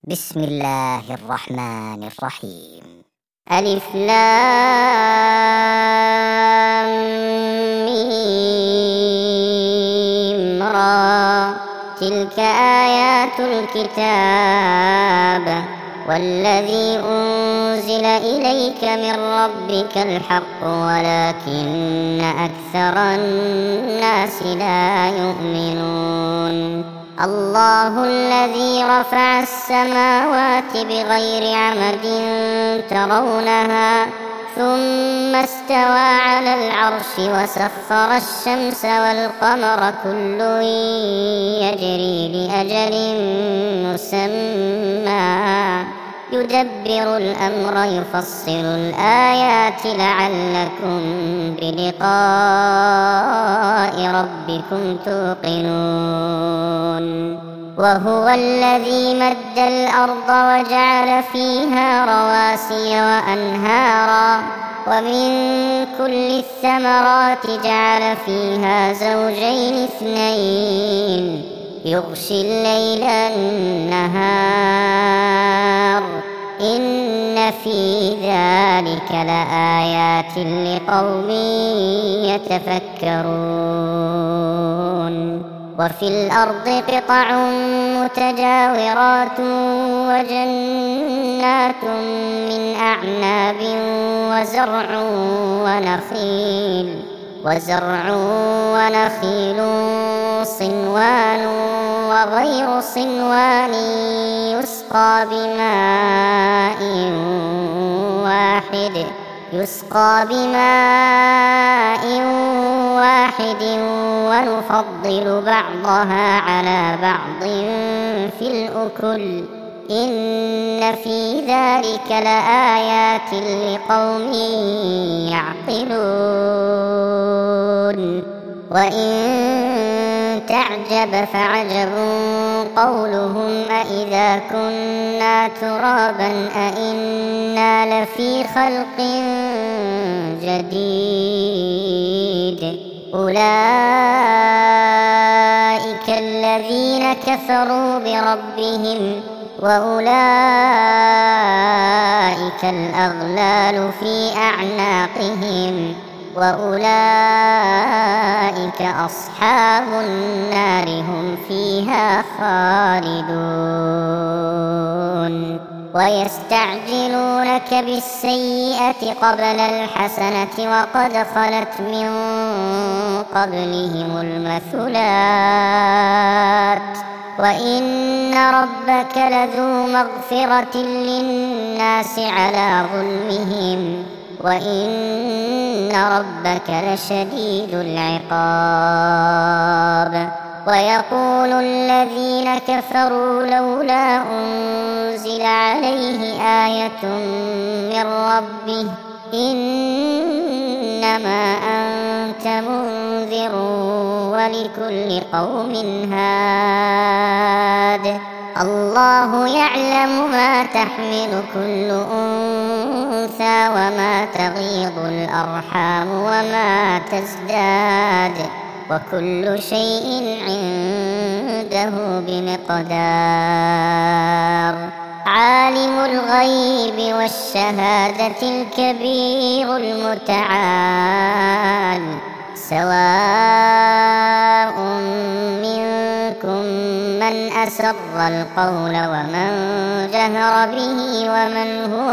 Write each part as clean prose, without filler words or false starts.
بسم الله الرحمن الرحيم. ألف لام ميم را. تلك آيات الكتاب والذي أنزل إليك من ربك الحق ولكن أكثر الناس لا يؤمنون. الله الذي رفع السماوات بغير عمد ترونها ثم استوى على العرش وسخر الشمس والقمر كل يجري لأجل مسمى يدبر الأمر يفصل الآيات لعلكم بلقاء ربكم توقنون. وهو الذي مد الأرض وجعل فيها رواسي وأنهارا ومن كل الثمرات جعل فيها زوجين اثنين يغشي الليل النهار إن في ذلك لآيات لقوم يتفكرون. وفي الأرض قطع متجاورات وجنات من أعناب وزرع ونخيل صنوان وغير صنوان يسقى بماء واحد ونفضل بعضها على بعض في الأكل إن في ذلك لآيات لقوم يعقلون. وإن تعجب فعجب قولهم أإذا كنا ترابا أإنا لفي خلق جديد أولئك الذين كفروا بربهم وأولئك الأغلال في أعناقهم وأولئك أصحاب النار هم فيها خالدون. ويستعجلونك بالسيئة قبل الحسنة وقد خلت من قبلهم المثلات وإن ربك لذو مغفرة للناس على ظلمهم وإن ربك لشديد العقاب. ويقول الذين كفروا لولا أنزل عليه آية من ربه إنما أنت منذر ولكل قوم هاد. الله يعلم ما تحمل كل أنثى وما تغيض الأرحام وما تزداد وكل شيء عنده بمقدار. عالم الغيب والشهادة الكبير المتعال سواء منكم من أسر القول ومن هو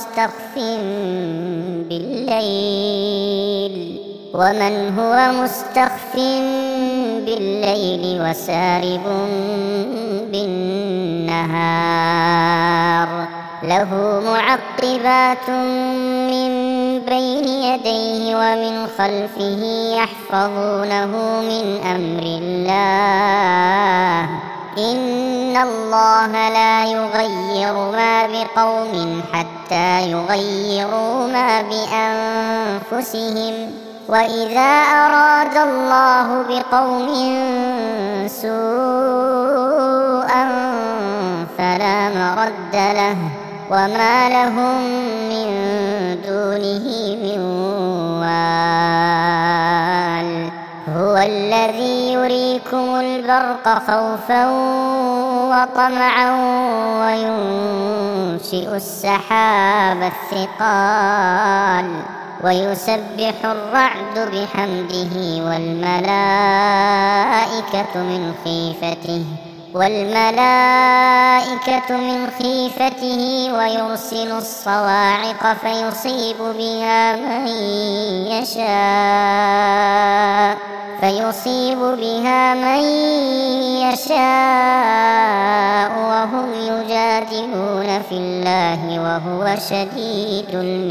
مستخف بالليل وسارب بالنهار له معقبات من بين يديه ومن خلفه يحفظونه من أمر الله إن الله لا يغير ما بقوم حتى يغيروا ما بأنفسهم وإذا أراد الله بقوم سوءا فلا مرد له وما لهم من دونه من وال. هو الذي يريكم البرق خوفا وطمعا وينزل ينشئ السحاب الثقال ويسبح الرعد بحمده والملائكة من خيفته ويرسل الصواعق فيصيب بها من يشاء وهم يجادلون في الله وهو شديد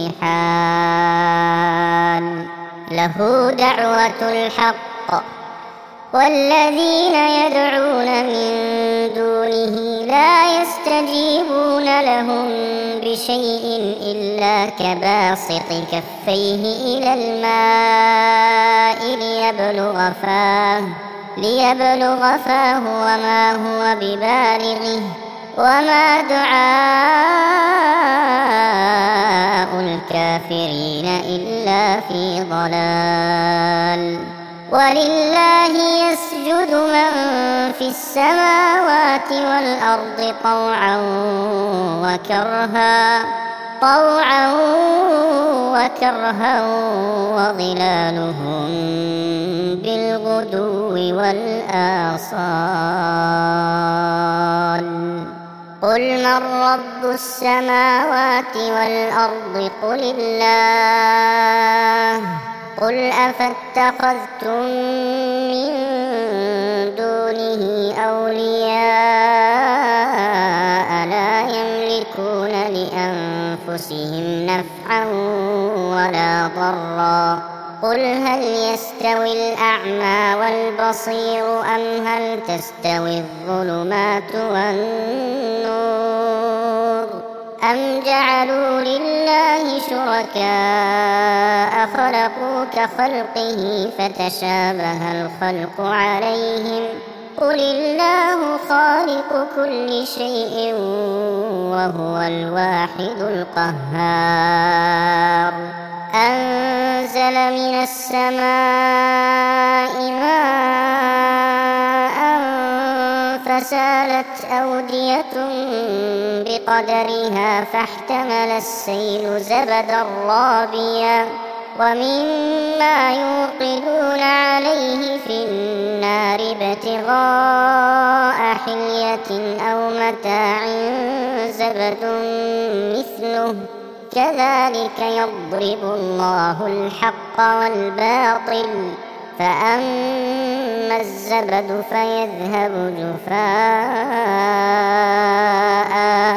المحال. له دعوة الحق والذين يدعون من دونه لا يستجيبون لهم بشيء إلا كباسط كفيه إلى الماء ليبلغ فاه وما هو ببالغه وما دعاء الكافرين إلا في ضلال. ولله يسجد من في السماوات والأرض طوعا وكرها وظلالهم بالغدو والآصال. قل من رب السماوات والأرض قل الله. قل أفاتخذتم من دونه أولياء لا يملكون لأنفسهم نفعا ولا ضرا. قل هل يستوي الأعمى والبصير أم هل تستوي الظلمات والنور أم جعلوا لله شركاء خلقوا كخلقه فتشابه الخلق عليهم. قل الله خالق كل شيء وهو الواحد القهار. أنزل من السماء ماء فسالت أودية بقدرها فاحتمل السيل زبدا رابيا ومما يوقدون عليه في النار ابتغاء حلية أو متاع زبد مثله كذلك يضرب الله الحق والباطل فأما الزبد فيذهب جفاء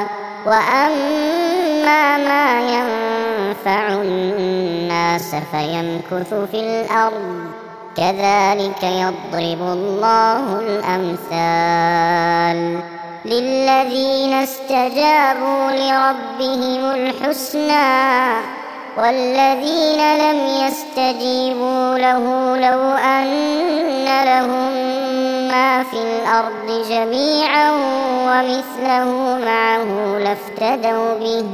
وأما ما ينفع الناس فيمكث في الأرض كذلك يضرب الله الأمثال. للذين استجابوا لربهم الحسنى والذين لم يستجيبوا له لو أن لهم ما في الأرض جميعا ومثله معه لافتدوا به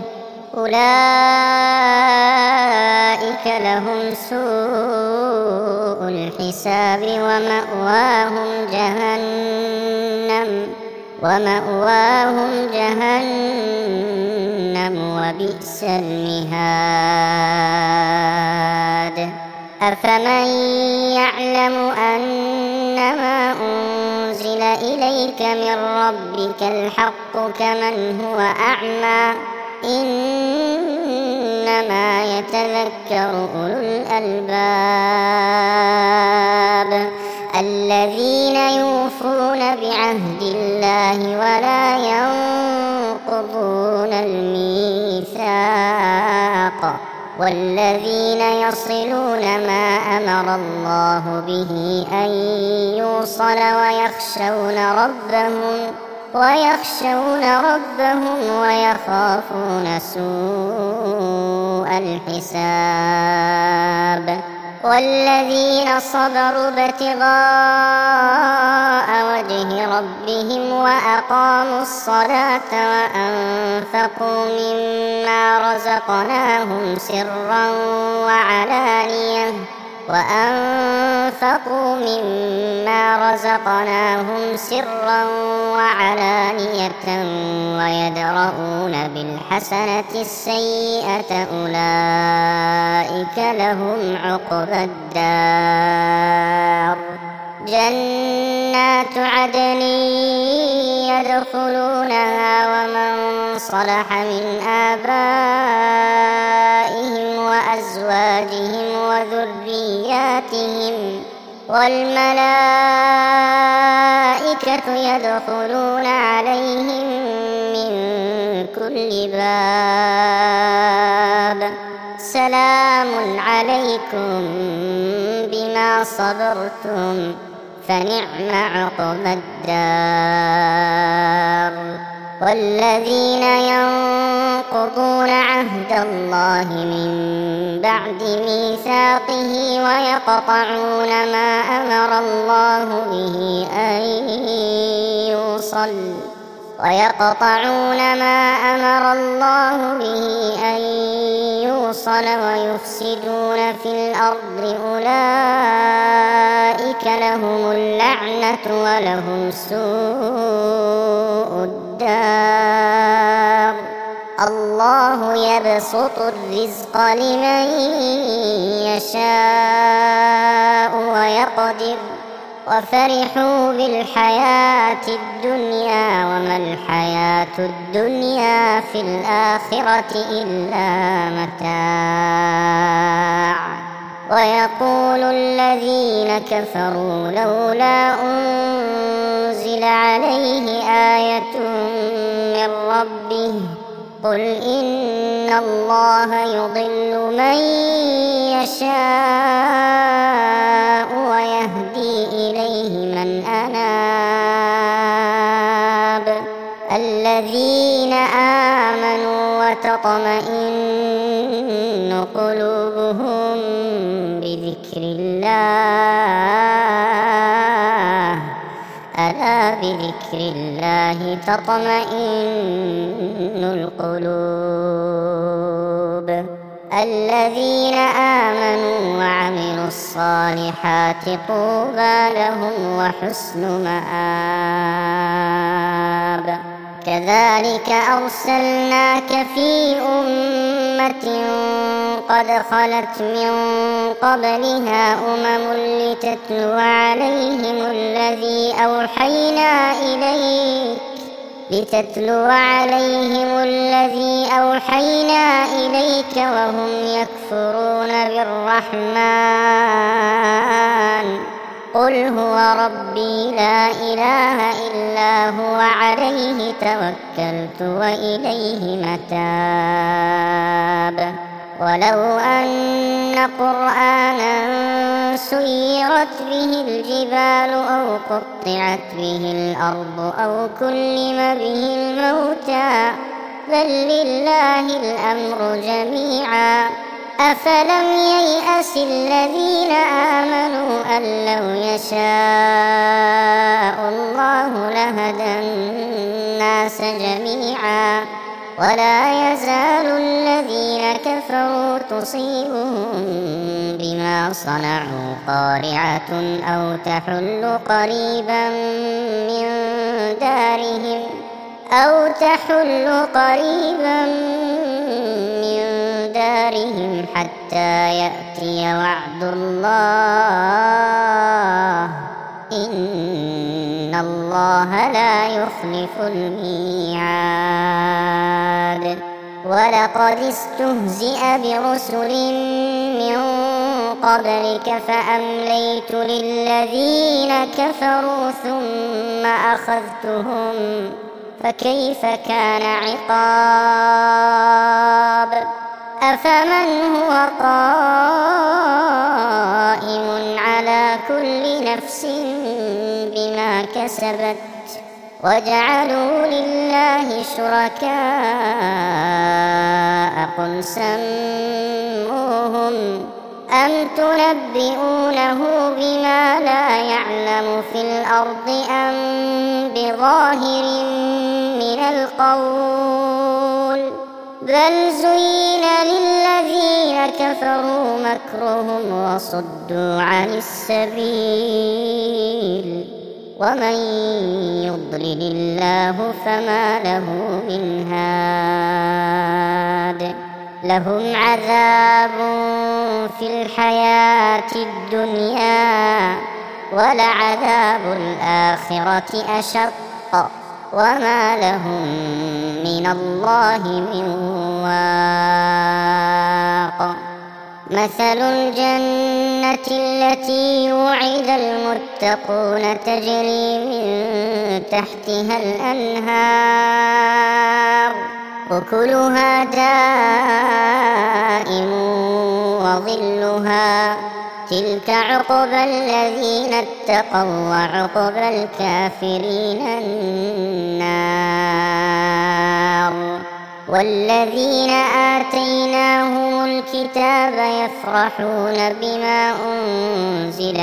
أولئك لهم سوء الحساب ومأواهم جهنم وبئس المهاد. أفمن يعلم أنما أنزل إليك من ربك الحق كمن هو أعمى إنما يتذكر أولو الألباب الذين يوفون بعهد الله ولا ينقضون الميثاق والذين يصلون ما أمر الله به أن يوصل ويخشون ربهم ويخافون سوء الحساب. والذين صبروا ابتغاء وجه ربهم وأقاموا الصلاة وأنفقوا مما رزقناهم سرا وأنفقوا مما رزقناهم سرا وعلانية ويدرؤون بالحسنة السيئة أولئك لهم عقبى الدار جنات عدن يدخلونها ومن صلح من آبائهم وأزواجهم وذرياتهم والملائكة يدخلون عليهم من كل باب سلام عليكم بما صبرتم فنعم عقبى الدار والذين ينقضون عهد الله من بعد ميثاقه ويقطعون ما أمر الله به أن يوصل ويفسدون في الأرض أولئك لهم اللعنة ولهم سوء الدار الله يبسط الرزق لمن يشاء ويقدر وفرحوا بالحياة الدنيا وما الحياة الدنيا في الآخرة إلا متاع ويقول الذين كفروا لولا أنزل عليه آية من ربه قل إن الله يضل من يشاء ويهدي إليه من أناب الذين آمنوا وتطمئن قلوبهم بذكر الله ألا بذكر الله تطمئن القلوب الذين آمنوا وعملوا الصالحات طوبى لهم وحسن مآب كذلك أرسلناك في أمة قد خلت من قبلها أمم لتتلو عليهم الذي أوحينا إليك وهم يكفرون بالرحمن قل هو ربي لا إله إلا هو عليه توكلت وإليه متاب ولو أن قرآنا سيرت به الجبال أو قطعت به الأرض أو كلم به الموتى بل لله الأمر جميعا أفلم ييأس الذين آمنوا أن لو يشاء الله لهدى الناس جميعا ولا يزال الذين كفروا تصيبهم بما صنعوا قارعة أو تحل قريبا من دارهم حتى يأتي وعد الله إن الله لا يخلف الميعاد ولقد استهزئ برسل من قبلك فأمليت للذين كفروا ثم أخذتهم فكيف كان عقاب أفمن هو قائم على كل نفس بما كسبت وجعلوا لله شركاء قل سموهم أم تنبئونه بما لا يعلم في الأرض أم بظاهر من القول بل زين للذين كفروا مكرهم وصدوا عن السبيل ومن يضلل الله فما له من هاد لهم عذاب في الحياة الدنيا ولعذاب الآخرة أشق وما لهم من الله من واق مثل الجنة التي يوعد المتقون تجري من تحتها الأنهار أكلها دائم وظلها تلك عقبى الذين اتقوا وعقبى الكافرين النار والذين آتيناهم الكتاب يفرحون بما أنزل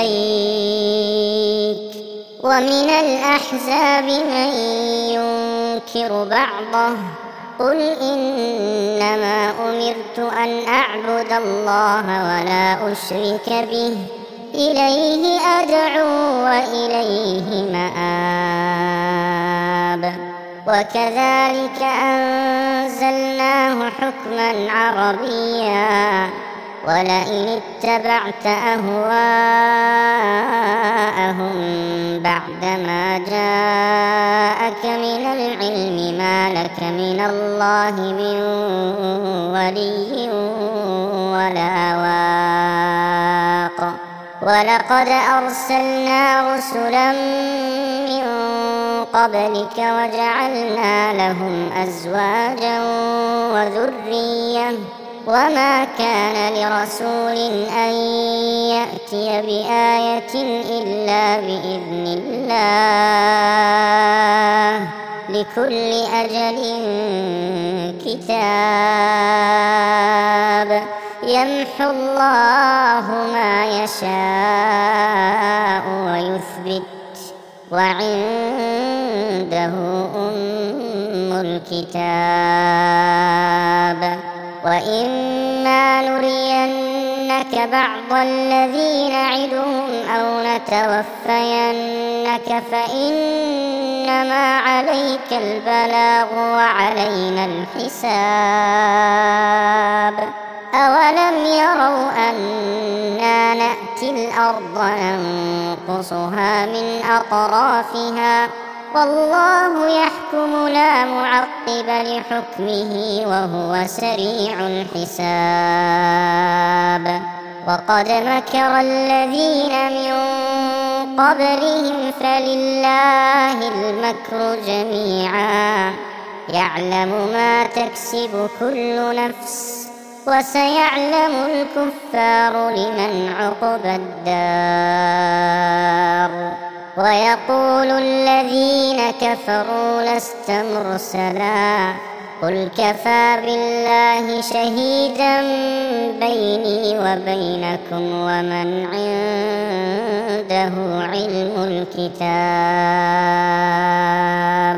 إليك ومن الأحزاب من ينكر بعضه قل إنما أمرت أن أعبد الله ولا أشرك به إليه أدعو وإليه مآب وكذلك أنزلناه حكما عربيا ولئن اتبعت أهواءهم بعدما جاءك من العلم ما لك من الله من ولي ولا واق ولقد أرسلنا رسلا من قبلك وجعلنا لهم أزواجا وذرية وما كان لرسول أن يأتي بآية إلا بإذن الله لكل أجل كتاب يمحو الله ما يشاء ويثبت وعنده أم الكتاب وإما نرينك بعض الذي نعدهم أو نتوفينك فإنما عليك البلاغ وعلينا الحساب أولم يروا أنا نأتي الأرض ننقصها من أطرافها والله يحكم لا معقب لحكمه وهو سريع الحساب وقد مكر الذين من قبلهم فلله المكر جميعا يعلم ما تكسب كل نفس وسيعلم الكفار لمن عقبى الدار ويقول الذين كفروا لست مرسلا قل كفى بالله شهيدا بيني وبينكم ومن عنده علم الكتاب